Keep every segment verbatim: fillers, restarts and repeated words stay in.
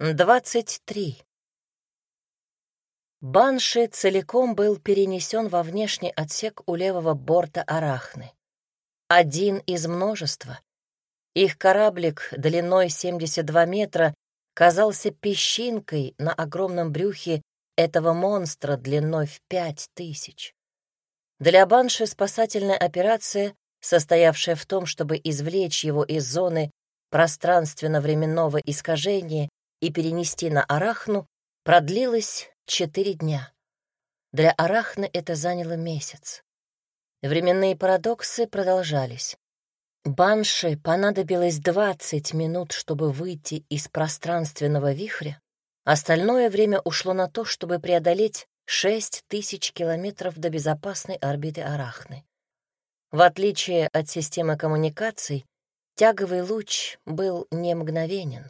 Двадцать три. Банши целиком был перенесен во внешний отсек у левого борта Арахны. Один из множества. Их кораблик длиной семьдесят два метра казался песчинкой на огромном брюхе этого монстра длиной в пять тысяч. Для Банши спасательная операция, состоявшая в том, чтобы извлечь его из зоны пространственно-временного искажения и перенести на Арахну, продлилась четыре дня. Для Арахны это заняло месяц. Временные парадоксы продолжались. Банши понадобилось двадцать минут, чтобы выйти из пространственного вихря. Остальное время ушло на то, чтобы преодолеть шесть тысяч километров до безопасной орбиты Арахны. В отличие от системы коммуникаций, тяговый луч был не мгновенен.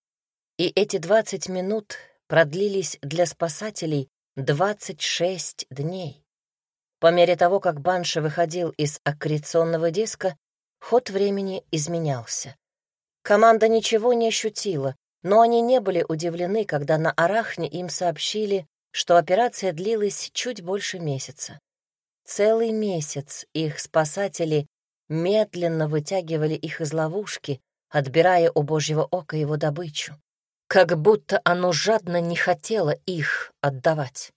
И эти двадцать минут продлились для спасателей двадцать шесть дней. По мере того, как Банши выходил из аккреционного диска, ход времени изменялся. Команда ничего не ощутила, но они не были удивлены, когда на Арахне им сообщили, что операция длилась чуть больше месяца. Целый месяц их спасатели медленно вытягивали их из ловушки, отбирая у Божьего ока его добычу, как будто оно жадно не хотело их отдавать.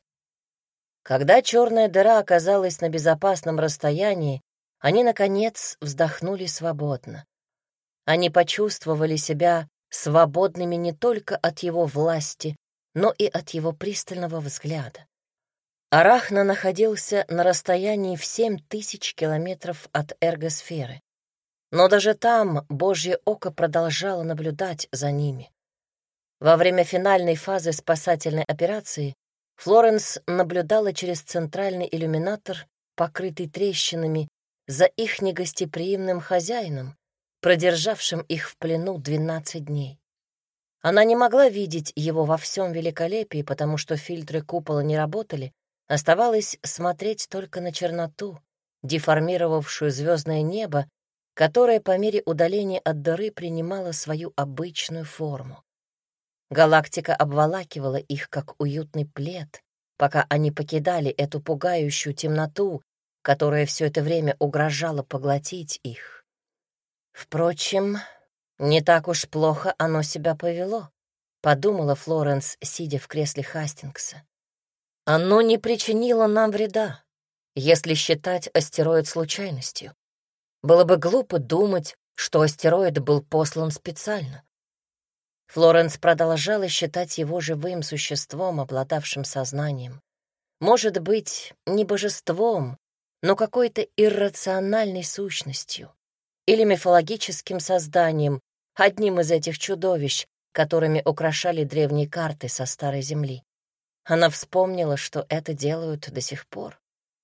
Когда черная дыра оказалась на безопасном расстоянии, они, наконец, вздохнули свободно. Они почувствовали себя свободными не только от его власти, но и от его пристального взгляда. Арахна находился на расстоянии в семь тысяч километров от эргосферы. Но даже там Божье око продолжало наблюдать за ними. Во время финальной фазы спасательной операции Флоренс наблюдала через центральный иллюминатор, покрытый трещинами, за их негостеприимным хозяином, продержавшим их в плену двенадцать дней. Она не могла видеть его во всем великолепии, потому что фильтры купола не работали, оставалось смотреть только на черноту, деформировавшую звездное небо, которое по мере удаления от дыры принимало свою обычную форму. Галактика обволакивала их, как уютный плед, пока они покидали эту пугающую темноту, которая все это время угрожала поглотить их. Впрочем, не так уж плохо оно себя повело, подумала Флоренс, сидя в кресле Хастингса. Оно не причинило нам вреда, если считать астероид случайностью. Было бы глупо думать, что астероид был послан специально. Флоренс продолжала считать его живым существом, обладавшим сознанием. Может быть, не божеством, но какой-то иррациональной сущностью или мифологическим созданием, одним из этих чудовищ, которыми украшали древние карты со Старой Земли. Она вспомнила, что это делают до сих пор.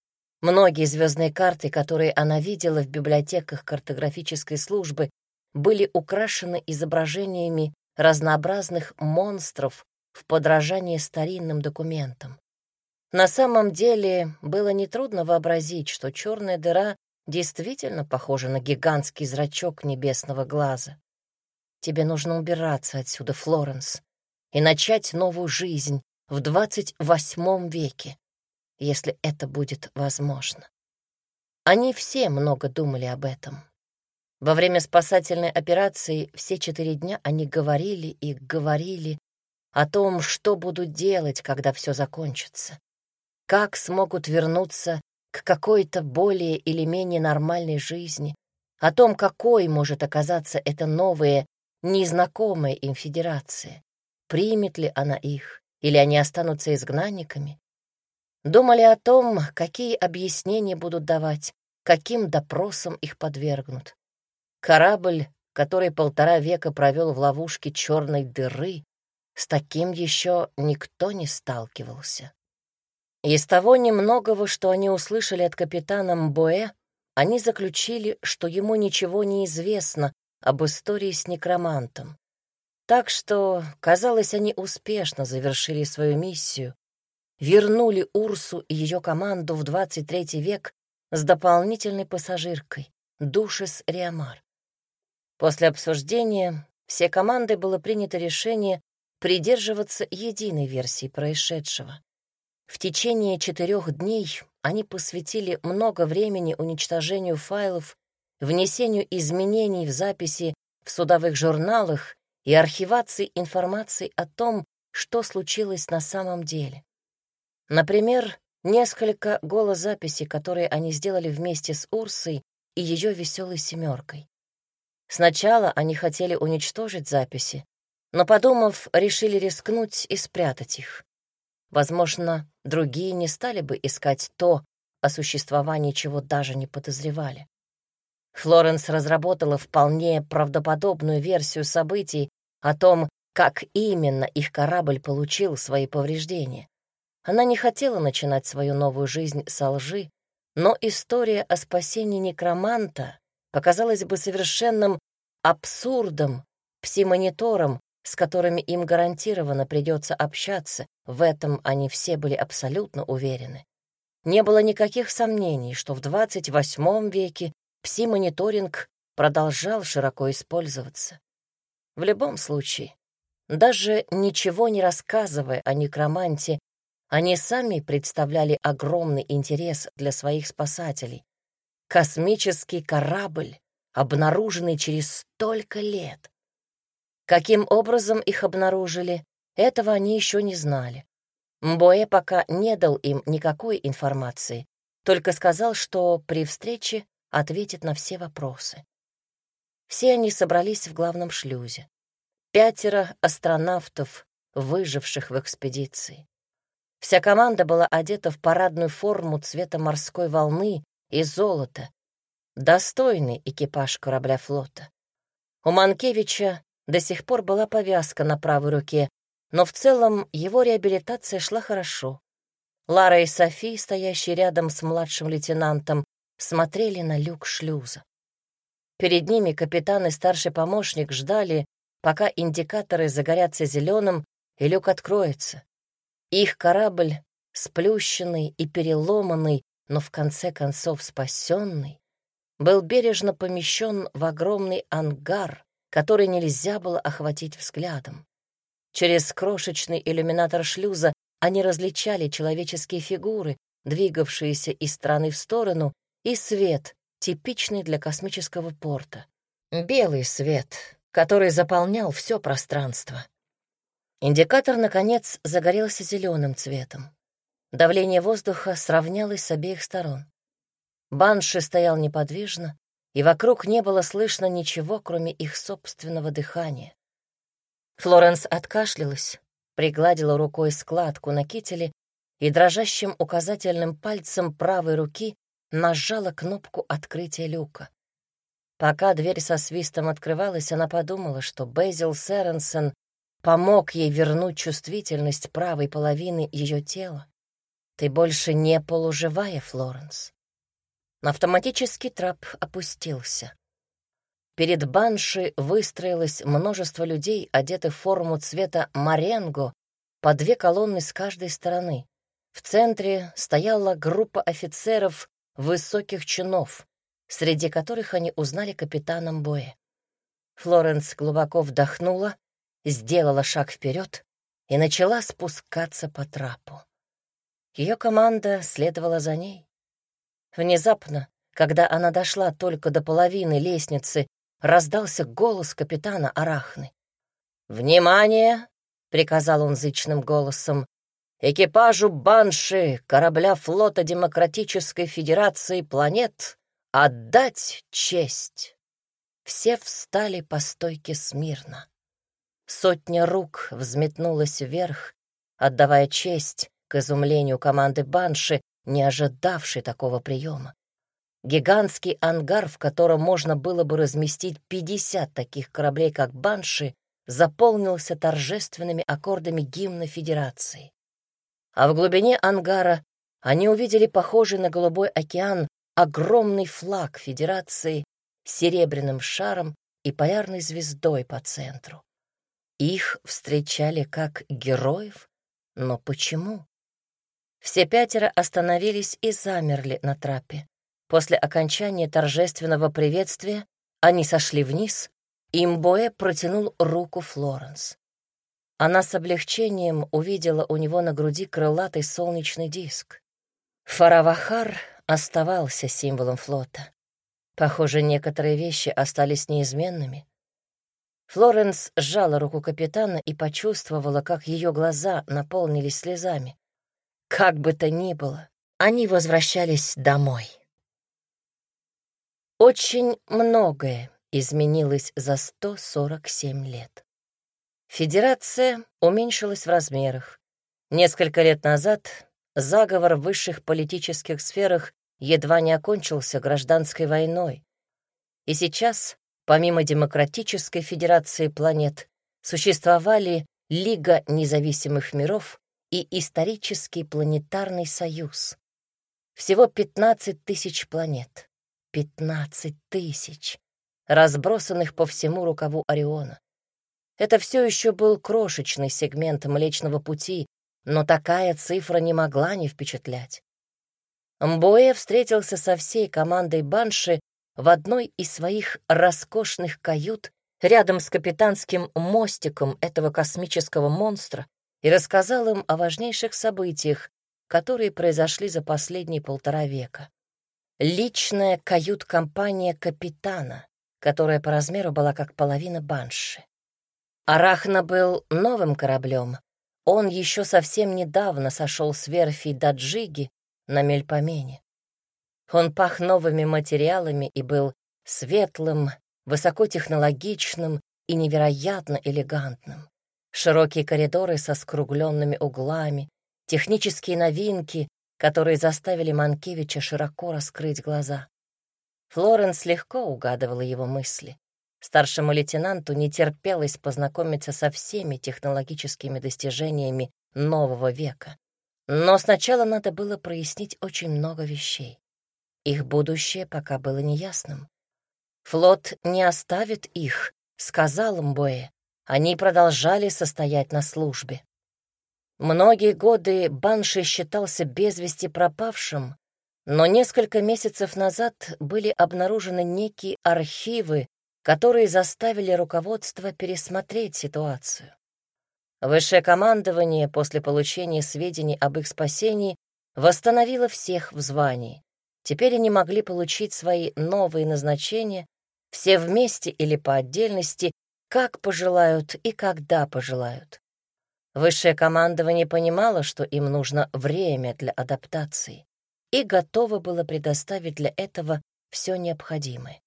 Многие звездные карты, которые она видела в библиотеках картографической службы, были украшены изображениями разнообразных монстров в подражании старинным документам. На самом деле было нетрудно вообразить, что черная дыра действительно похожа на гигантский зрачок небесного глаза. Тебе нужно убираться отсюда, Флоренс, и начать новую жизнь в двадцать восьмом веке, если это будет возможно. Они все много думали об этом. Во время спасательной операции все четыре дня они говорили и говорили о том, что будут делать, когда все закончится, как смогут вернуться к какой-то более или менее нормальной жизни, о том, какой может оказаться эта новая, незнакомая им федерация, примет ли она их, или они останутся изгнанниками. Думали о том, какие объяснения будут давать, каким допросам их подвергнут. Корабль, который полтора века провел в ловушке черной дыры, с таким еще никто не сталкивался. Из того немногого, что они услышали от капитана Мбоэ, они заключили, что ему ничего не известно об истории с некромантом. Так что, казалось, они успешно завершили свою миссию, вернули Урсу и ее команду в двадцать третий век с дополнительной пассажиркой, Душес Риамар. После обсуждения всей командой было принято решение придерживаться единой версии происшедшего. В течение четырех дней они посвятили много времени уничтожению файлов, внесению изменений в записи в судовых журналах и архивации информации о том, что случилось на самом деле. Например, несколько голозаписей, которые они сделали вместе с Урсой и ее веселой семеркой. Сначала они хотели уничтожить записи, но, подумав, решили рискнуть и спрятать их. Возможно, другие не стали бы искать то, о существовании чего даже не подозревали. Флоренс разработала вполне правдоподобную версию событий о том, как именно их корабль получил свои повреждения. Она не хотела начинать свою новую жизнь со лжи, но история о спасении некроманта показалась бы совершенным абсурдом пси-мониторам, с которыми им гарантированно придется общаться. В этом они все были абсолютно уверены. Не было никаких сомнений, что в двадцать восьмом веке пси-мониторинг продолжал широко использоваться. В любом случае, даже ничего не рассказывая о некроманте, они сами представляли огромный интерес для своих спасателей. Космический корабль, обнаруженный через столько лет. Каким образом их обнаружили, этого они еще не знали. Мбоэ пока не дал им никакой информации, только сказал, что при встрече ответит на все вопросы. Все они собрались в главном шлюзе. Пятеро астронавтов, выживших в экспедиции. Вся команда была одета в парадную форму цвета морской волны и золота. Достойный экипаж корабля флота. У Манкевича до сих пор была повязка на правой руке, но в целом его реабилитация шла хорошо. Лара и Софи, стоящие рядом с младшим лейтенантом, смотрели на люк шлюза. Перед ними капитан и старший помощник ждали, пока индикаторы загорятся зеленым и люк откроется. Их корабль, сплющенный и переломанный, но в конце концов спасенный, был бережно помещен в огромный ангар, который нельзя было охватить взглядом. Через крошечный иллюминатор шлюза они различали человеческие фигуры, двигавшиеся из стороны в сторону, и свет, типичный для космического порта. Белый свет, который заполнял все пространство. Индикатор, наконец, загорелся зеленым цветом. Давление воздуха сравнялось с обеих сторон. Банши стоял неподвижно, и вокруг не было слышно ничего, кроме их собственного дыхания. Флоренс откашлялась, пригладила рукой складку на кителе и дрожащим указательным пальцем правой руки нажала кнопку открытия люка. Пока дверь со свистом открывалась, она подумала, что Бэзил Сэренсон помог ей вернуть чувствительность правой половины ее тела. «Ты больше не полуживая, Флоренс». Автоматический трап опустился. Перед банши выстроилось множество людей, одетых в форму цвета маренго, по две колонны с каждой стороны. В центре стояла группа офицеров высоких чинов, среди которых они узнали капитана Мбоэ. Флоренс глубоко вдохнула, сделала шаг вперед и начала спускаться по трапу. Ее команда следовала за ней. Внезапно, когда она дошла только до половины лестницы, раздался голос капитана Арахны. «Внимание!» — приказал он зычным голосом. «Экипажу Банши, корабля флота Демократической Федерации планет, отдать честь!» Все встали по стойке смирно. Сотня рук взметнулась вверх, отдавая честь к изумлению команды Банши, не ожидавшей такого приема. Гигантский ангар, в котором можно было бы разместить пятьдесят таких кораблей, как Банши, заполнился торжественными аккордами гимна Федерации. А в глубине ангара они увидели похожий на голубой океан огромный флаг Федерации с серебряным шаром и полярной звездой по центру. Их встречали как героев, но почему? Все пятеро остановились и замерли на трапе. После окончания торжественного приветствия они сошли вниз, и Мбоэ протянул руку Флоренс. она с облегчением увидела у него на груди крылатый солнечный диск. Фаравахар оставался символом флота. Похоже, некоторые вещи остались неизменными. Флоренс сжала руку капитана и почувствовала, как ее глаза наполнились слезами. Как бы то ни было, они возвращались домой. Очень многое изменилось за сто сорок семь лет. Федерация уменьшилась в размерах. Несколько лет назад заговор в высших политических сферах едва не окончился гражданской войной. И сейчас, помимо Демократической Федерации планет, существовали Лига независимых миров и Исторический планетарный союз. Всего пятнадцать тысяч планет. пятнадцать тысяч, разбросанных по всему рукаву Ориона. Это все еще был крошечный сегмент Млечного Пути, но такая цифра не могла не впечатлять. Мбоэ встретился со всей командой Банши в одной из своих роскошных кают рядом с капитанским мостиком этого космического монстра и рассказал им о важнейших событиях, которые произошли за последние полтора века. Личная кают-компания капитана, которая по размеру была как половина Банши. Арахна был новым кораблем. Он еще совсем недавно сошел с верфи Даджиги на Мельпомене. Он пах новыми материалами и был светлым, высокотехнологичным и невероятно элегантным. Широкие коридоры со скругленными углами, технические новинки, которые заставили Манкевича широко раскрыть глаза. Флоренс легко угадывала его мысли. Старшему лейтенанту не терпелось познакомиться со всеми технологическими достижениями нового века. Но сначала надо было прояснить очень много вещей. Их будущее пока было неясным. «Флот не оставит их», — сказал Мбоэ. Они продолжали состоять на службе. Многие годы Банши считался без вести пропавшим, но несколько месяцев назад были обнаружены некие архивы, которые заставили руководство пересмотреть ситуацию. Высшее командование после получения сведений об их спасении восстановило всех в звании. Теперь они могли получить свои новые назначения, все вместе или по отдельности, как пожелают и когда пожелают. Высшее командование понимало, что им нужно время для адаптации, и готово было предоставить для этого все необходимое.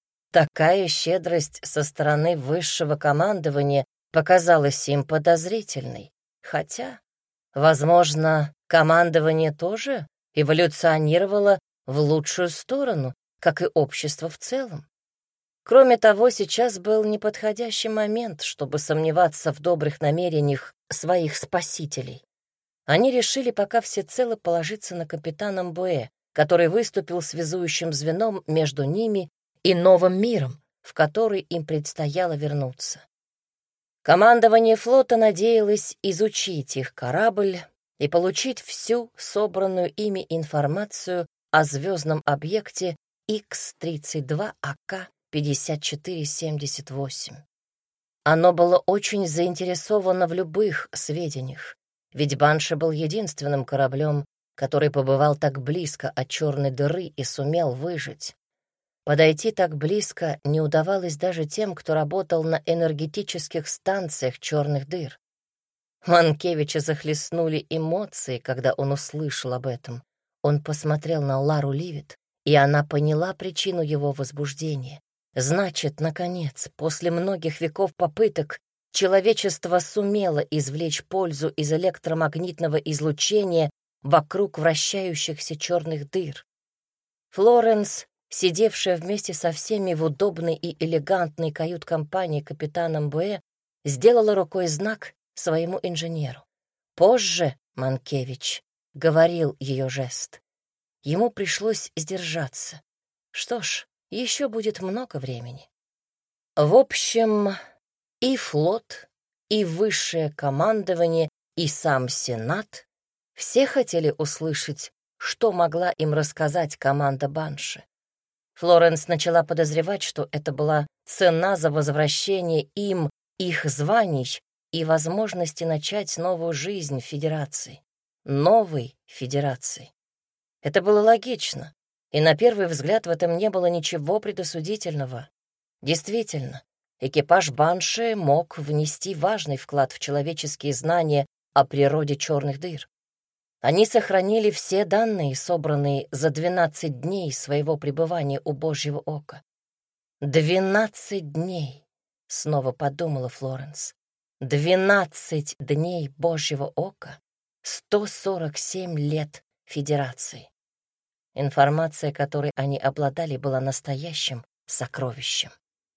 Такая щедрость со стороны высшего командования показалась им подозрительной, хотя, возможно, командование тоже эволюционировало в лучшую сторону, как и общество в целом. Кроме того, сейчас был неподходящий момент, чтобы сомневаться в добрых намерениях своих спасителей. Они решили пока всецело положиться на капитана Мбоэ, который выступил связующим звеном между ними и новым миром, в который им предстояло вернуться. Командование флота надеялось изучить их корабль и получить всю собранную ими информацию о звездном объекте икс тридцать два а ка пятьдесят четыре семьдесят восемь. Оно было очень заинтересовано в любых сведениях, ведь Банши был единственным кораблем, который побывал так близко от черной дыры и сумел выжить. Подойти так близко не удавалось даже тем, кто работал на энергетических станциях черных дыр. Манкевича захлестнули эмоции, когда он услышал об этом. Он посмотрел на Лару Ливит, и она поняла причину его возбуждения. Значит, наконец, после многих веков попыток, человечество сумело извлечь пользу из электромагнитного излучения вокруг вращающихся черных дыр. Флоренс, сидевшая вместе со всеми в удобной и элегантной кают-компании капитана Мбоэ, сделала рукой знак своему инженеру. Позже Манкевич говорил ее жест. Ему пришлось сдержаться. Что ж, еще будет много времени. В общем, и флот, и высшее командование, и сам Сенат все хотели услышать, что могла им рассказать команда Банши. Флоренс начала подозревать, что это была цена за возвращение им их званий и возможности начать новую жизнь в Федерации. Новой Федерации. Это было логично, и на первый взгляд в этом не было ничего предосудительного. Действительно, экипаж Банши мог внести важный вклад в человеческие знания о природе черных дыр. Они сохранили все данные, собранные за двенадцать дней своего пребывания у Божьего ока. «Двенадцать дней», — снова подумала Флоренс. «Двенадцать дней Божьего ока, сто сорок семь лет Федерации». Информация, которой они обладали, была настоящим сокровищем.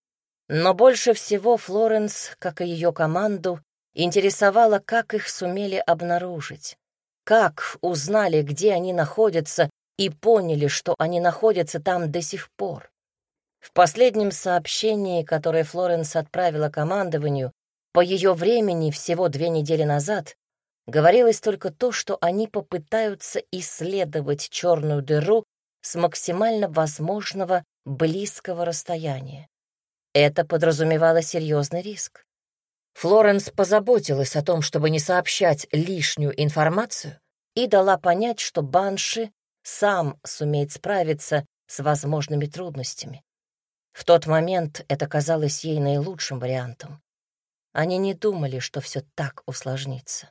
Но больше всего Флоренс, как и ее команду, интересовало, как их сумели обнаружить, как узнали, где они находятся, и поняли, что они находятся там до сих пор. В последнем сообщении, которое Флоренс отправила командованию, по ее времени всего две недели назад, говорилось только то, что они попытаются исследовать черную дыру с максимально возможного близкого расстояния. Это подразумевало серьезный риск. Флоренс позаботилась о том, чтобы не сообщать лишнюю информацию, и дала понять, что Банши сам сумеет справиться с возможными трудностями. В тот момент это казалось ей наилучшим вариантом. Они не думали, что все так усложнится.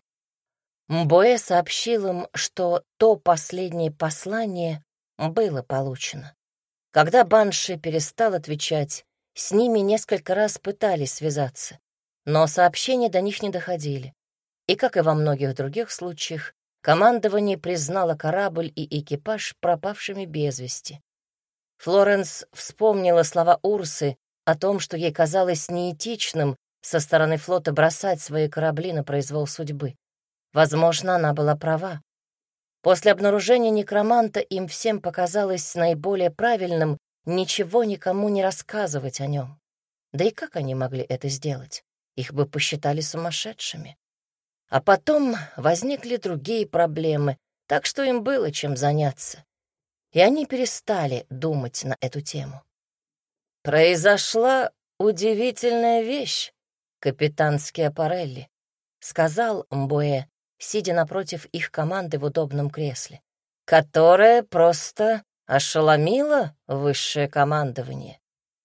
Мбоэ сообщил им, что то последнее послание было получено. Когда Банши перестал отвечать, с ними несколько раз пытались связаться, но сообщения до них не доходили. И, как и во многих других случаях, командование признало корабль и экипаж пропавшими без вести. Флоренс вспомнила слова Урсы о том, что ей казалось неэтичным со стороны флота бросать свои корабли на произвол судьбы. Возможно, она была права. После обнаружения некроманта им всем показалось наиболее правильным ничего никому не рассказывать о нем. Да и как они могли это сделать? Их бы посчитали сумасшедшими. А потом возникли другие проблемы, так что им было чем заняться. И они перестали думать на эту тему. «Произошла удивительная вещь, капитан Скиапарелли», — сказал Мбоэ, сидя напротив их команды в удобном кресле, «которая просто ошеломила высшее командование.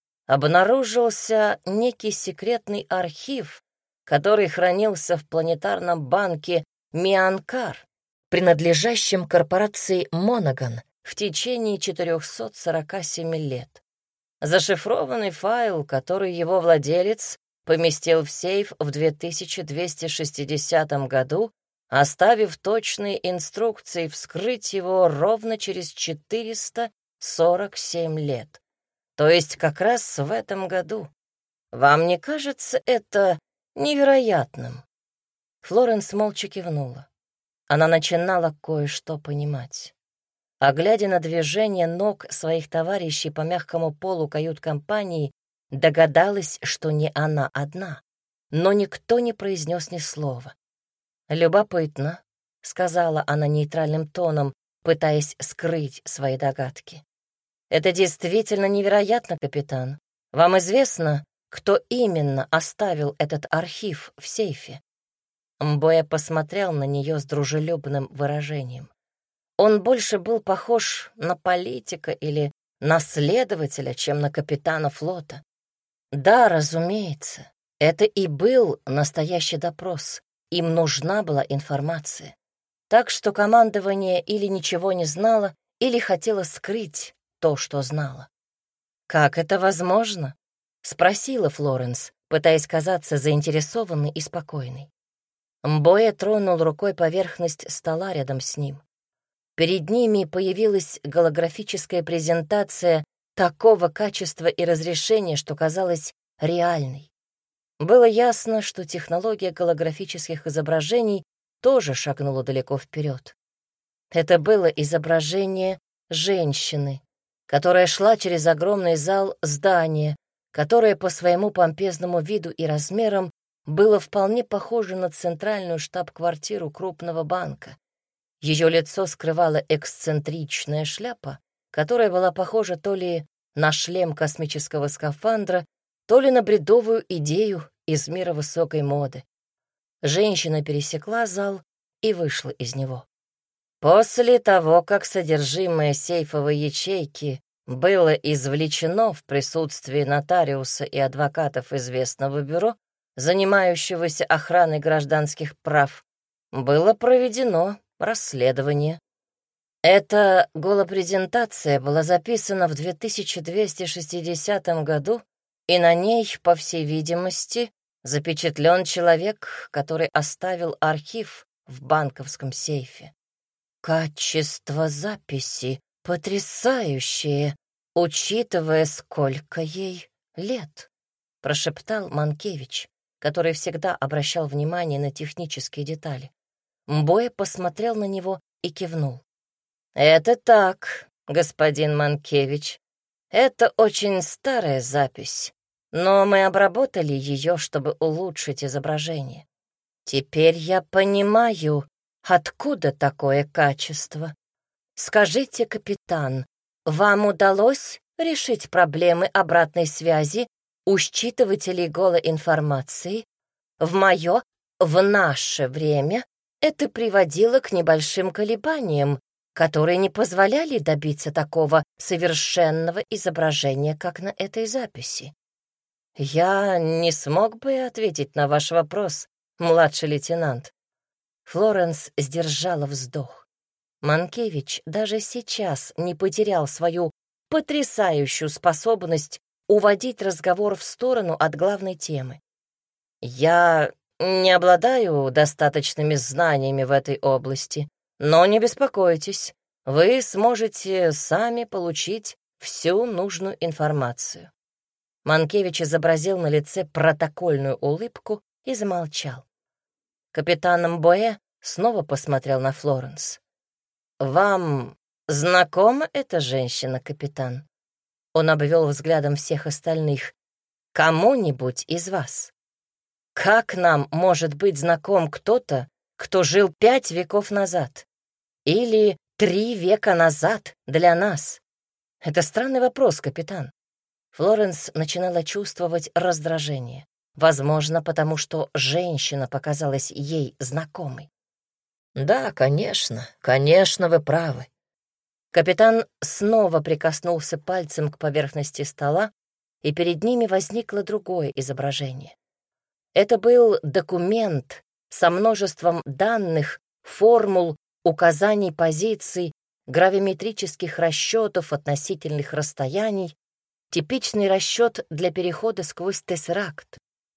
Обнаружился некий секретный архив, который хранился в планетарном банке Мианкар, принадлежащем корпорации Монаган, в течение четырехсот сорока семи лет. Зашифрованный файл, который его владелец поместил в сейф в две тысячи двести шестидесятом году, оставив точные инструкции вскрыть его ровно через четыреста сорок семь лет. То есть как раз в этом году. Вам не кажется это невероятным?» Флоренс молча кивнула. Она начинала кое-что понимать. А глядя на движение ног своих товарищей по мягкому полу кают-компании, догадалась, что не она одна. Но никто не произнес ни слова. «Любопытно», — сказала она нейтральным тоном, пытаясь скрыть свои догадки. «Это действительно невероятно, капитан. Вам известно, кто именно оставил этот архив в сейфе?» Мбоэ посмотрел на нее с дружелюбным выражением. Он больше был похож на политика или на следователя, чем на капитана флота. Да, разумеется, это и был настоящий допрос. Им нужна была информация. Так что командование или ничего не знало, или хотело скрыть то, что знало. «Как это возможно?» — спросила Флоренс, пытаясь казаться заинтересованной и спокойной. Мбоэ тронул рукой поверхность стола рядом с ним. Перед ними появилась голографическая презентация такого качества и разрешения, что казалась реальной. Было ясно, что технология голографических изображений тоже шагнула далеко вперед. Это было изображение женщины, которая шла через огромный зал здания, которое по своему помпезному виду и размерам было вполне похоже на центральную штаб-квартиру крупного банка. Ее лицо скрывала эксцентричная шляпа, которая была похожа то ли на шлем космического скафандра, то ли на бредовую идею из мира высокой моды. Женщина пересекла зал и вышла из него. После того, как содержимое сейфовой ячейки было извлечено в присутствии нотариуса и адвокатов известного бюро, занимающегося охраной гражданских прав, было проведено расследование. Эта голопрезентация была записана в две тысячи двести шестидесятом году, и на ней, по всей видимости, запечатлен человек, который оставил архив в банковском сейфе. Качество записи потрясающее, учитывая, сколько ей лет, прошептал Манкевич, который всегда обращал внимание на технические детали. Мбоя посмотрел на него и кивнул. «Это так, господин Манкевич. Это очень старая запись, но мы обработали ее, чтобы улучшить изображение. Теперь я понимаю, откуда такое качество. Скажите, капитан, вам удалось решить проблемы обратной связи у считывателей голоинформации? В мое, в наше время это приводило к небольшим колебаниям, которые не позволяли добиться такого совершенного изображения, как на этой записи. Я не смог бы ответить на ваш вопрос, младший лейтенант. Флоренс сдержала вздох. Манкевич даже сейчас не потерял свою потрясающую способность уводить разговор в сторону от главной темы. «Я не обладаю достаточными знаниями в этой области, но не беспокойтесь, вы сможете сами получить всю нужную информацию». Манкевич изобразил на лице протокольную улыбку и замолчал. Капитан Мбоэ снова посмотрел на Флоренс. «Вам знакома эта женщина, капитан?» Он обвел взглядом всех остальных. «Кому-нибудь из вас? Как нам может быть знаком кто-то, кто жил пять веков назад? Или три века назад для нас? Это странный вопрос, капитан». Флоренс начинала чувствовать раздражение. Возможно, потому что женщина показалась ей знакомой. «Да, конечно, конечно, вы правы». Капитан снова прикоснулся пальцем к поверхности стола, и перед ними возникло другое изображение. Это был документ со множеством данных, формул, указаний позиций, гравиметрических расчетов относительных расстояний, типичный расчет для перехода сквозь тессеракт.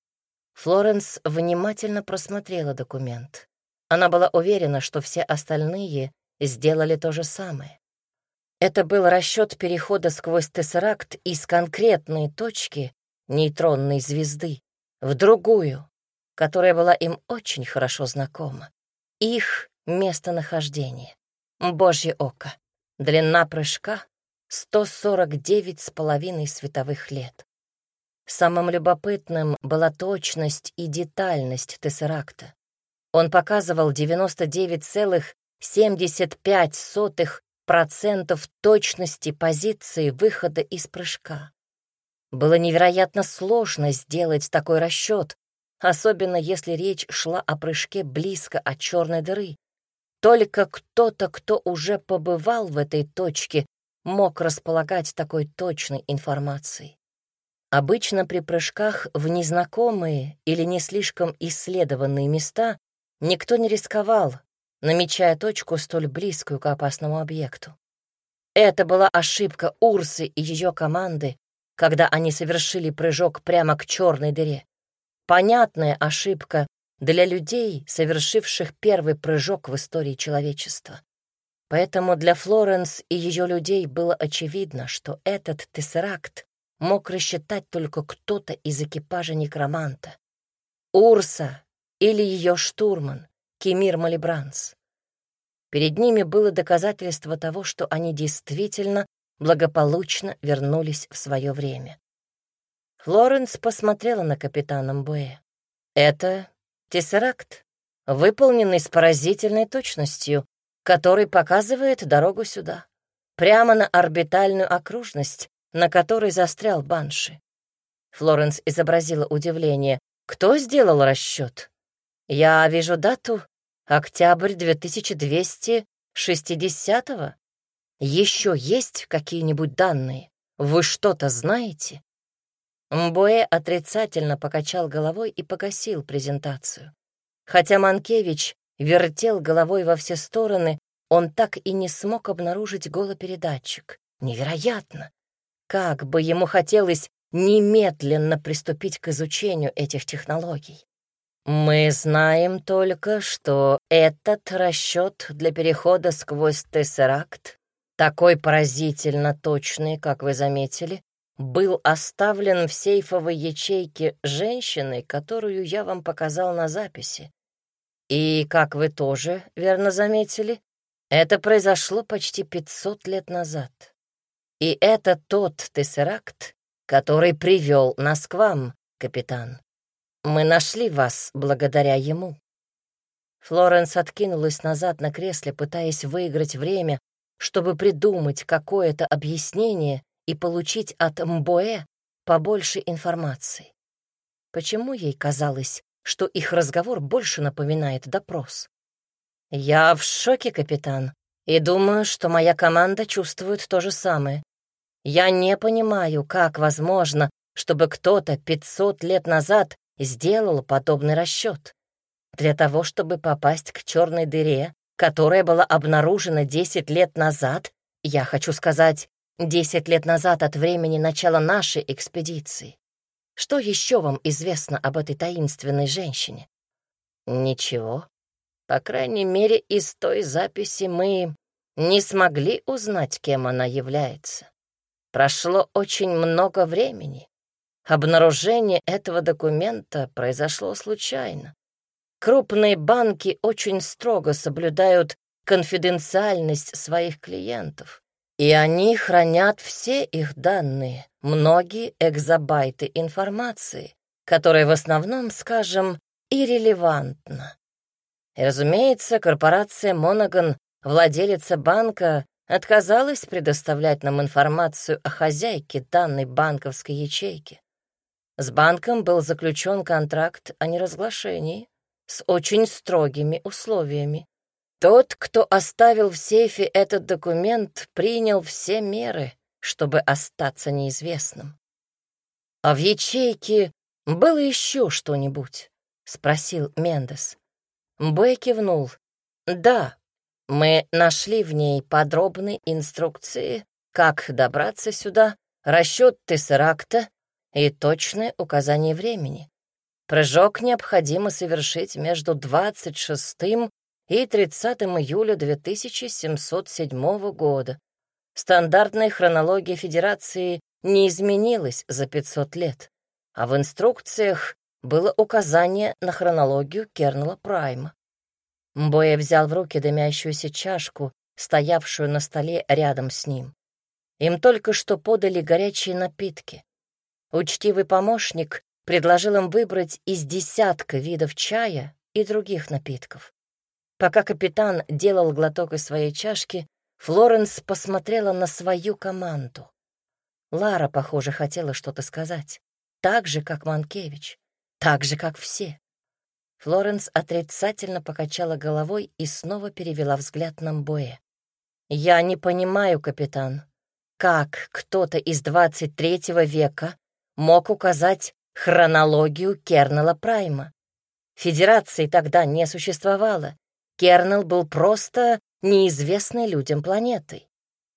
Флоренс внимательно просмотрела документ. Она была уверена, что все остальные сделали то же самое. Это был расчет перехода сквозь тессеракт из конкретной точки нейтронной звезды в другую, которая была им очень хорошо знакома. Их местонахождение. Божье око. Длина прыжка — сто сорок девять с половиной световых лет. Самым любопытным была точность и детальность тессеракта. Он показывал девяносто девять целых семьдесят пять сотых процента точности позиции выхода из прыжка. Было невероятно сложно сделать такой расчет, особенно если речь шла о прыжке близко от черной дыры. Только кто-то, кто уже побывал в этой точке, мог располагать такой точной информацией. Обычно при прыжках в незнакомые или не слишком исследованные места никто не рисковал, намечая точку столь близкую к опасному объекту. Это была ошибка Урсы и ее команды, когда они совершили прыжок прямо к черной дыре. Понятная ошибка для людей, совершивших первый прыжок в истории человечества. Поэтому для Флоренс и ее людей было очевидно, что этот тессеракт мог рассчитать только кто-то из экипажа некроманта. Урса или ее штурман, Кемир Малибранс. Перед ними было доказательство того, что они действительно благополучно вернулись в свое время. Флоренс посмотрела на капитана Мбоэ. Это тессеракт, выполненный с поразительной точностью, который показывает дорогу сюда, прямо на орбитальную окружность, на которой застрял Банши. Флоренс изобразила удивление. Кто сделал расчет? Я вижу дату — октябрь две тысячи двести шестидесятого. Еще есть какие-нибудь данные? Вы что-то знаете?» Мбуэ отрицательно покачал головой и погасил презентацию. Хотя Манкевич вертел головой во все стороны, он так и не смог обнаружить голопередатчик. Невероятно! Как бы ему хотелось немедленно приступить к изучению этих технологий. «Мы знаем только, что этот расчет для перехода сквозь Тессеракт, такой поразительно точный, как вы заметили, был оставлен в сейфовой ячейке женщины, которую я вам показал на записи. И, как вы тоже верно заметили, это произошло почти пятьсот лет назад. И это тот Тессеракт, который привел нас к вам, капитан. Мы нашли вас благодаря ему». Флоренс откинулась назад на кресле, пытаясь выиграть время, чтобы придумать какое-то объяснение и получить от Мбуэ побольше информации. Почему ей казалось, что их разговор больше напоминает допрос? «Я в шоке, капитан, и думаю, что моя команда чувствует то же самое. Я не понимаю, как возможно, чтобы кто-то пятьсот лет назад сделал подобный расчет. Для того, чтобы попасть к черной дыре, которая была обнаружена десять лет назад, я хочу сказать, десять лет назад от времени начала нашей экспедиции. Что еще вам известно об этой таинственной женщине?» «Ничего. По крайней мере, из той записи мы не смогли узнать, кем она является. Прошло очень много времени. Обнаружение этого документа произошло случайно. Крупные банки очень строго соблюдают конфиденциальность своих клиентов, и они хранят все их данные, многие экзобайты информации, которая в основном, скажем, иррелевантна. И, разумеется, корпорация Монаган, владелица банка, отказалась предоставлять нам информацию о хозяйке данной банковской ячейки. С банком был заключен контракт о неразглашении с очень строгими условиями. Тот, кто оставил в сейфе этот документ, принял все меры, чтобы остаться неизвестным. «А в ячейке было еще что-нибудь?» — спросил Мендес. Мбуэ кивнул. «Да, мы нашли в ней подробные инструкции, как добраться сюда, расчет Тессеракта и точное указание времени. Прыжок необходимо совершить между двадцать шестым и тридцатым июля две тысячи семьсот седьмого года. Стандартная хронология Федерации не изменилась за пятьсот лет, а в инструкциях было указание на хронологию Кернела Прайма». Мбуэ взял в руки дымящуюся чашку, стоявшую на столе рядом с ним. Им только что подали горячие напитки. Учтивый помощник предложил им выбрать из десятка видов чая и других напитков. Пока капитан делал глоток из своей чашки, Флоренс посмотрела на свою команду. Лара, похоже, хотела что-то сказать, так же, как Манкевич, так же, как все. Флоренс отрицательно покачала головой и снова перевела взгляд на Мбуэ. «Я не понимаю, капитан, как кто-то из двадцать третьего века мог указать хронологию Кернела Прайма. Федерации тогда не существовало. Кернел был просто неизвестной людям планетой.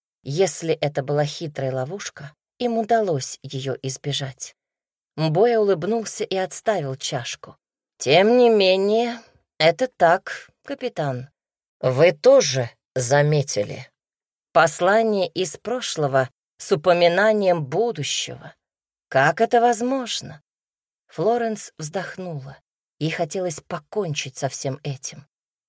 Если это была хитрая ловушка, им удалось ее избежать». Мбуэ улыбнулся и отставил чашку. «Тем не менее, это так, капитан. Вы тоже заметили. Послание из прошлого с упоминанием будущего. Как это возможно?» Флоренс вздохнула. Ей хотелось покончить со всем этим.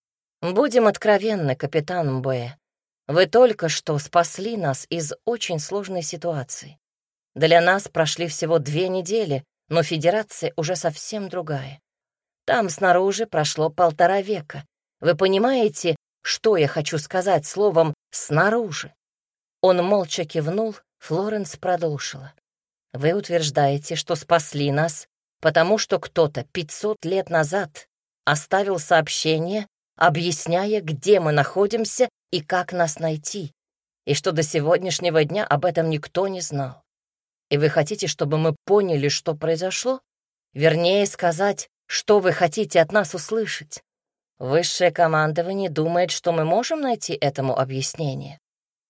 «Будем откровенны, капитан Мбуэ. Вы только что спасли нас из очень сложной ситуации. Для нас прошли всего две недели, но Федерация уже совсем другая. Там снаружи прошло полтора века. Вы понимаете, что я хочу сказать словом «снаружи»?» Он молча кивнул, Флоренс продолжила. «Вы утверждаете, что спасли нас, потому что кто-то пятьсот лет назад оставил сообщение, объясняя, где мы находимся и как нас найти, и что до сегодняшнего дня об этом никто не знал. И вы хотите, чтобы мы поняли, что произошло? Вернее сказать, что вы хотите от нас услышать? Высшее командование думает, что мы можем найти этому объяснение.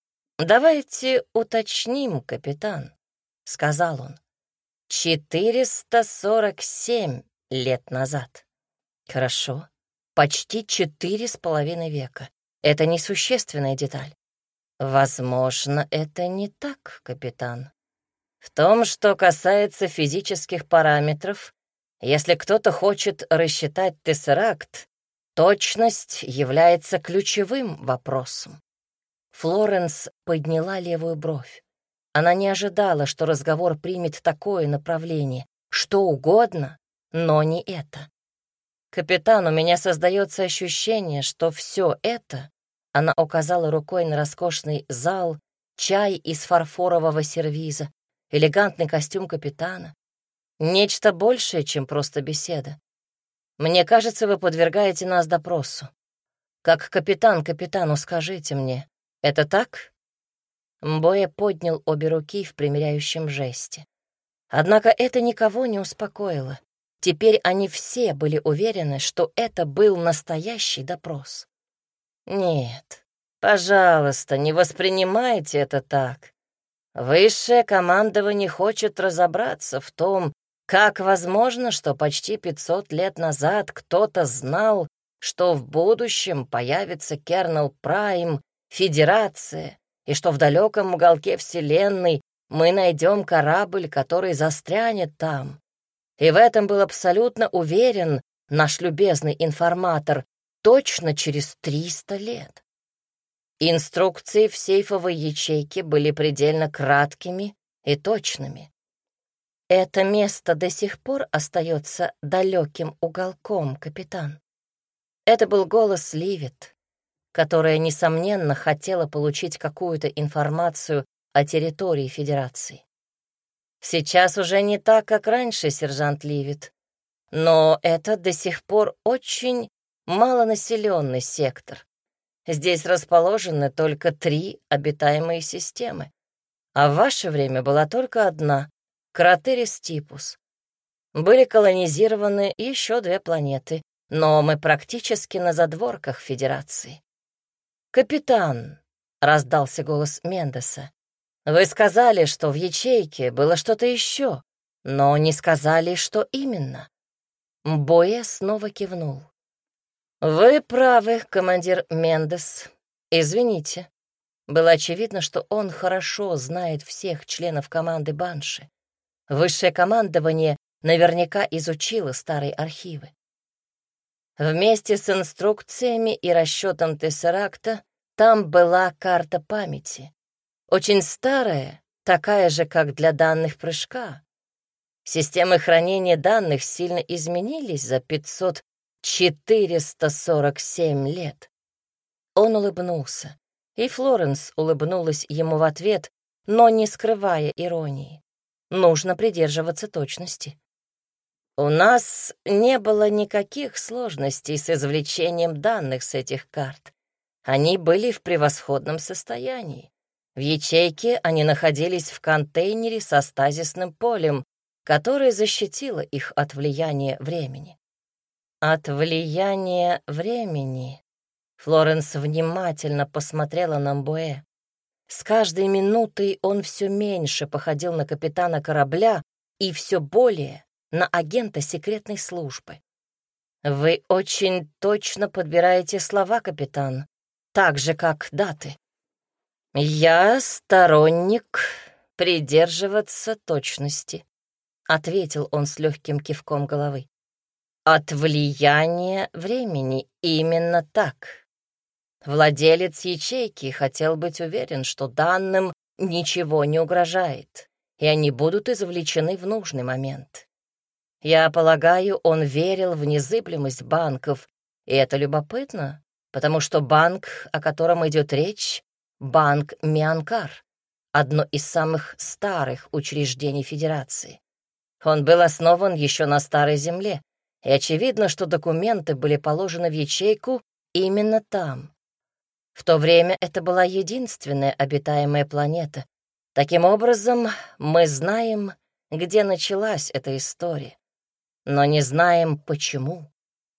«Давайте уточним, капитан», — сказал он. «четыреста сорок семь лет назад». Хорошо. Почти четыре с половиной века. Это несущественная деталь. Возможно, это не так, капитан. В том, что касается физических параметров, если кто-то хочет рассчитать тессеракт, точность является ключевым вопросом. Флоренс подняла левую бровь. Она не ожидала, что разговор примет такое направление. Что угодно, но не это. «Капитан, у меня создается ощущение, что все это...» Она указала рукой на роскошный зал, чай из фарфорового сервиза, элегантный костюм капитана. Нечто большее, чем просто беседа. Мне кажется, вы подвергаете нас допросу. Как капитан капитану скажите мне, это так? Мбоя поднял обе руки в примиряющем жесте. Однако это никого не успокоило. Теперь они все были уверены, что это был настоящий допрос. Нет, пожалуйста, не воспринимайте это так. Высшее командование хочет разобраться в том, как возможно, что почти пятьсот лет назад кто-то знал, что в будущем появится Кернел Прайм, Федерация, и что в далеком уголке Вселенной мы найдем корабль, который застрянет там. И в этом был абсолютно уверен наш любезный информатор точно через триста лет. Инструкции в сейфовой ячейке были предельно краткими и точными. Это место до сих пор остается далеким уголком, капитан. Это был голос Ливет, которая, несомненно, хотела получить какую-то информацию о территории Федерации. Сейчас уже не так, как раньше, сержант Ливет, но это до сих пор очень малонаселенный сектор. Здесь расположены только три обитаемые системы, а в ваше время была только одна — Кратерис Типус. Были колонизированы еще две планеты, но мы практически на задворках Федерации. «Капитан», — раздался голос Мендеса, — «вы сказали, что в ячейке было что-то еще, но не сказали, что именно». Мбоя снова кивнул. «Вы правы, командир Мендес. Извините». Было очевидно, что он хорошо знает всех членов команды Банши. Высшее командование наверняка изучило старые архивы. Вместе с инструкциями и расчетом тессеракта там была карта памяти. Очень старая, такая же, как для данных прыжка. Системы хранения данных сильно изменились за пятьсот четыреста сорок семь лет. Он улыбнулся, и Флоренс улыбнулась ему в ответ, но не скрывая иронии. Нужно придерживаться точности. У нас не было никаких сложностей с извлечением данных с этих карт. Они были в превосходном состоянии. В ячейке они находились в контейнере со стазисным полем, которое защитило их от влияния времени. От влияния времени. Флоренс внимательно посмотрела на Мбоэ. С каждой минутой он все меньше походил на капитана корабля и все более на агента секретной службы. «Вы очень точно подбираете слова, капитан, так же, как даты». «Я сторонник придерживаться точности», — ответил он с легким кивком головы. «От влияния времени именно так. Владелец ячейки хотел быть уверен, что данным ничего не угрожает, и они будут извлечены в нужный момент. Я полагаю, он верил в незыблемость банков, и это любопытно, потому что банк, о котором идет речь, банк Мианкар, одно из самых старых учреждений Федерации. Он был основан еще на Старой Земле, и очевидно, что документы были положены в ячейку именно там. В то время это была единственная обитаемая планета. Таким образом, мы знаем, где началась эта история, но не знаем, почему.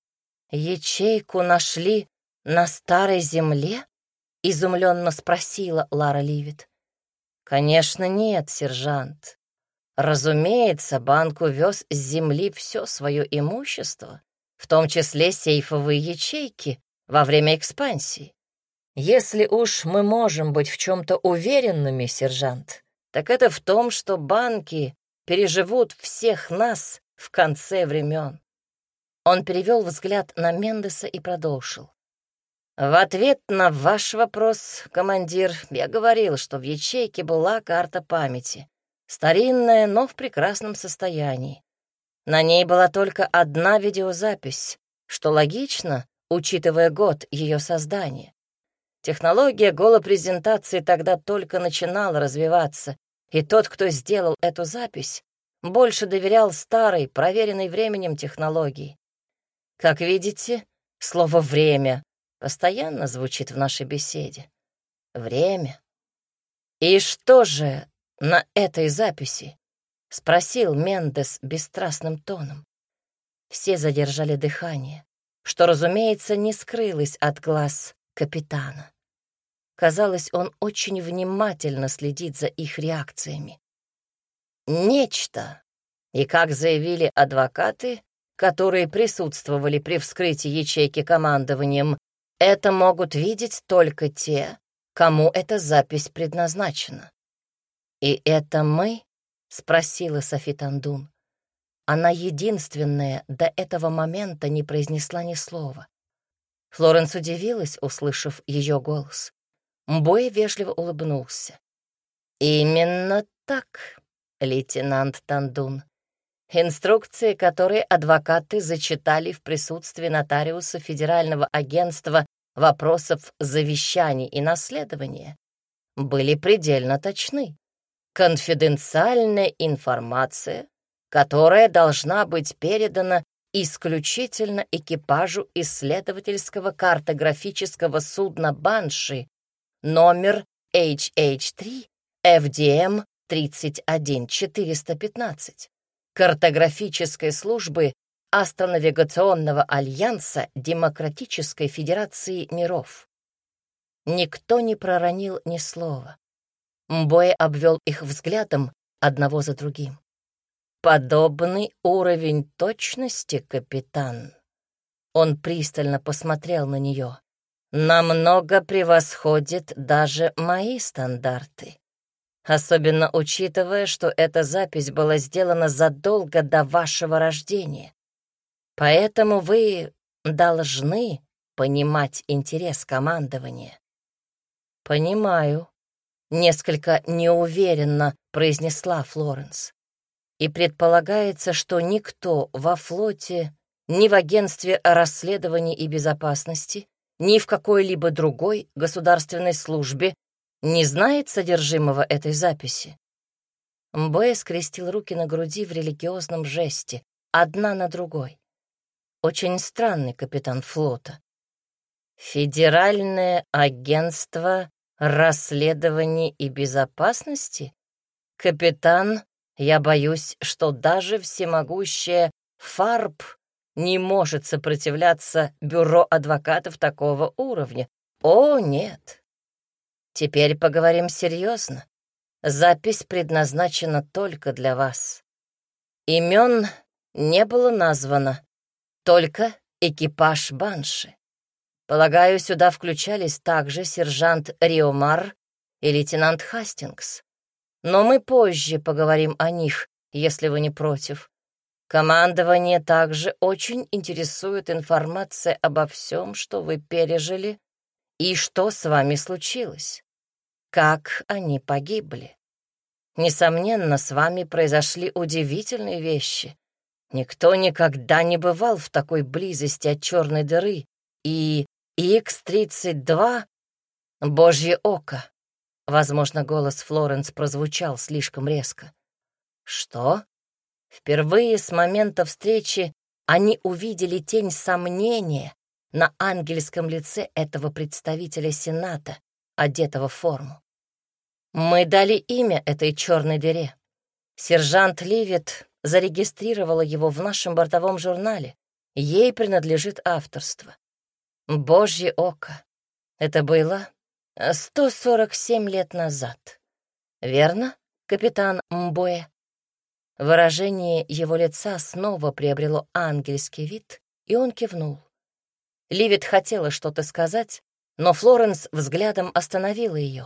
«Ячейку нашли на Старой Земле?» — изумленно спросила Лара Ливит. «Конечно нет, сержант. Разумеется, банк увез с Земли все свое имущество, в том числе сейфовые ячейки, во время экспансии. Если уж мы можем быть в чем-то уверенными, сержант, так это в том, что банки переживут всех нас в конце времен». Он перевел взгляд на Мендеса и продолжил. «В ответ на ваш вопрос, командир, я говорил, что в ячейке была карта памяти. Старинная, но в прекрасном состоянии. На ней была только одна видеозапись, что логично, учитывая год ее создания. Технология голопрезентации тогда только начинала развиваться, и тот, кто сделал эту запись, больше доверял старой, проверенной временем технологии. Как видите, слово «время» постоянно звучит в нашей беседе. Время. «И что же на этой записи?» — спросил Мендес бесстрастным тоном. Все задержали дыхание, что, разумеется, не скрылось от глаз капитана. Казалось, он очень внимательно следит за их реакциями. Нечто. И, как заявили адвокаты, которые присутствовали при вскрытии ячейки командованием, это могут видеть только те, кому эта запись предназначена. «И это мы?» — спросила Софи Тандун. Она единственная до этого момента не произнесла ни слова. Флоренс удивилась, услышав ее голос. Мбоя вежливо улыбнулся. «Именно так, лейтенант Тандун. Инструкции, которые адвокаты зачитали в присутствии нотариуса Федерального агентства вопросов завещаний и наследования, были предельно точны. Конфиденциальная информация, которая должна быть передана исключительно экипажу исследовательского картографического судна «Банши» номер эйч эйч три эф ди эм тридцать один четыреста пятнадцать, картографической службы Астронавигационного альянса Демократической Федерации миров. Никто не проронил ни слова. Мбоя обвел их взглядом одного за другим. «Подобный уровень точности, капитан». Он пристально посмотрел на нее. «Намного превосходит даже мои стандарты. Особенно учитывая, что эта запись была сделана задолго до вашего рождения. Поэтому вы должны понимать интерес командования». «Понимаю», — несколько неуверенно произнесла Флоренс. «И предполагается, что никто во флоте, ни в агентстве расследований и безопасности, ни в какой-либо другой государственной службе не знает содержимого этой записи». Мбоя скрестил руки на груди в религиозном жесте, одна на другой. Очень странный капитан флота. «Федеральное агентство расследований и безопасности? Капитан, я боюсь, что даже всемогущая ФАРП не может сопротивляться бюро адвокатов такого уровня. О, нет. Теперь поговорим серьезно. Запись предназначена только для вас. Имен не было названо, только экипаж Банши. Полагаю, сюда включались также сержант Риомар и лейтенант Хастингс. Но мы позже поговорим о них, если вы не против. Командование также очень интересует информация обо всем, что вы пережили и что с вами случилось, как они погибли. Несомненно, с вами произошли удивительные вещи. Никто никогда не бывал в такой близости от черной дыры, и икс тридцать два — Божье око. Возможно, голос Флоренс прозвучал слишком резко. Что? Впервые с момента встречи они увидели тень сомнения на ангельском лице этого представителя Сената, одетого в форму. Мы дали имя этой черной дыре. Сержант Ливет зарегистрировала его в нашем бортовом журнале. Ей принадлежит авторство. Божье око. Это было сто сорок семь лет назад. Верно, капитан Мбоэ? Выражение его лица снова приобрело ангельский вид, и он кивнул. Ливет хотела что-то сказать, но Флоренс взглядом остановила ее.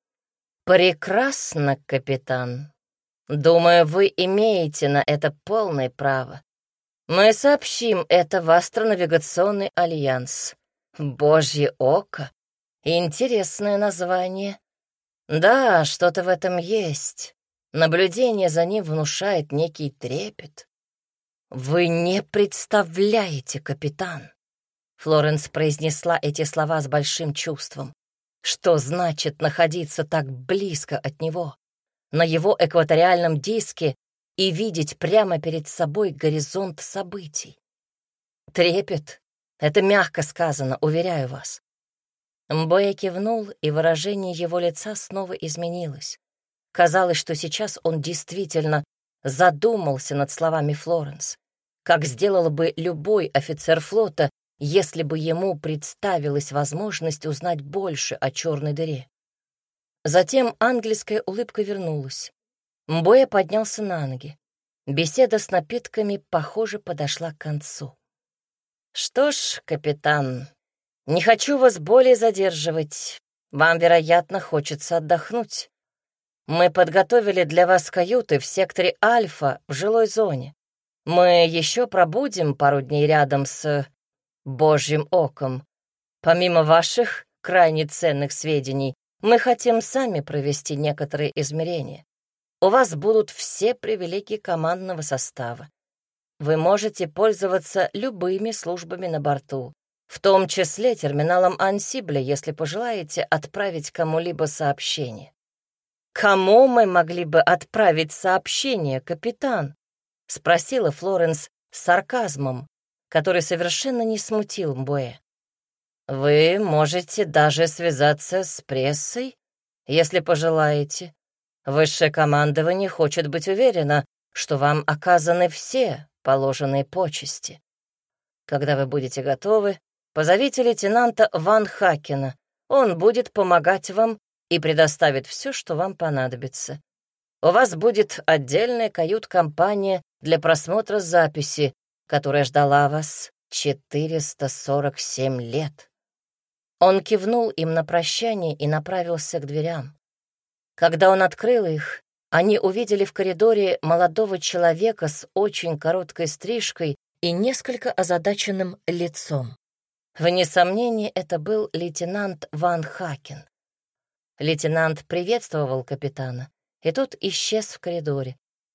«Прекрасно, капитан. Думаю, вы имеете на это полное право. Мы сообщим это в Астронавигационный альянс. Божье око. Интересное название. Да, что-то в этом есть. Наблюдение за ним внушает некий трепет. Вы не представляете, капитан». Флоренс произнесла эти слова с большим чувством. Что значит находиться так близко от него, на его экваториальном диске, и видеть прямо перед собой горизонт событий? Трепет — это мягко сказано, уверяю вас. Мбоя кивнул, и выражение его лица снова изменилось. Казалось, что сейчас он действительно задумался над словами Флоренс, как сделал бы любой офицер флота, если бы ему представилась возможность узнать больше о черной дыре. Затем ангельская улыбка вернулась. Мбоя поднялся на ноги. Беседа с напитками, похоже, подошла к концу. «Что ж, капитан, не хочу вас более задерживать. Вам, вероятно, хочется отдохнуть. Мы подготовили для вас каюты в секторе Альфа в жилой зоне. Мы еще пробудем пару дней рядом с Божьим оком. Помимо ваших крайне ценных сведений, мы хотим сами провести некоторые измерения. У вас будут все привилегии командного состава. Вы можете пользоваться любыми службами на борту, в том числе терминалом Ансибля, если пожелаете отправить кому-либо сообщение». «Кому мы могли бы отправить сообщение, капитан?» — спросила Флоренс с сарказмом, который совершенно не смутил Мбоэ. «Вы можете даже связаться с прессой, если пожелаете. Высшее командование хочет быть уверено, что вам оказаны все положенные почести. Когда вы будете готовы, позовите лейтенанта Ван Хакена. Он будет помогать вам и предоставит все, что вам понадобится. У вас будет отдельная кают-компания для просмотра записи, которая ждала вас четыреста сорок семь лет». Он кивнул им на прощание и направился к дверям. Когда он открыл их, они увидели в коридоре молодого человека с очень короткой стрижкой и несколько озадаченным лицом. Вне сомнения, это был лейтенант Ван Хакен. Лейтенант приветствовал капитана, и тот исчез в коридоре.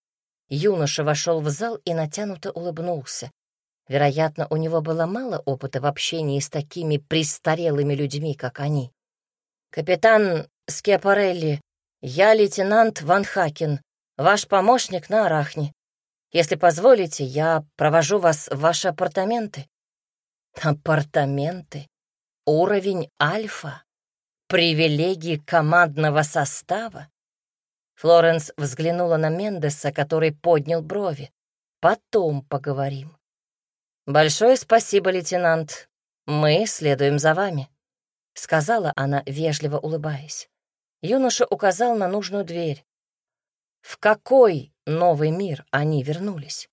Юноша вошел в зал и натянуто улыбнулся. Вероятно, у него было мало опыта в общении с такими престарелыми людьми, как они. «Капитан Скиапарелли, я лейтенант Ван Хакен, ваш помощник на Арахне. Если позволите, я провожу вас в ваши апартаменты». Апартаменты? Уровень Альфа? Привилегии командного состава? Флоренс взглянула на Мендеса, который поднял брови. «Потом поговорим». «Большое спасибо, лейтенант. Мы следуем за вами», — сказала она, вежливо улыбаясь. Юноша указал на нужную дверь. В какой новый мир они вернулись?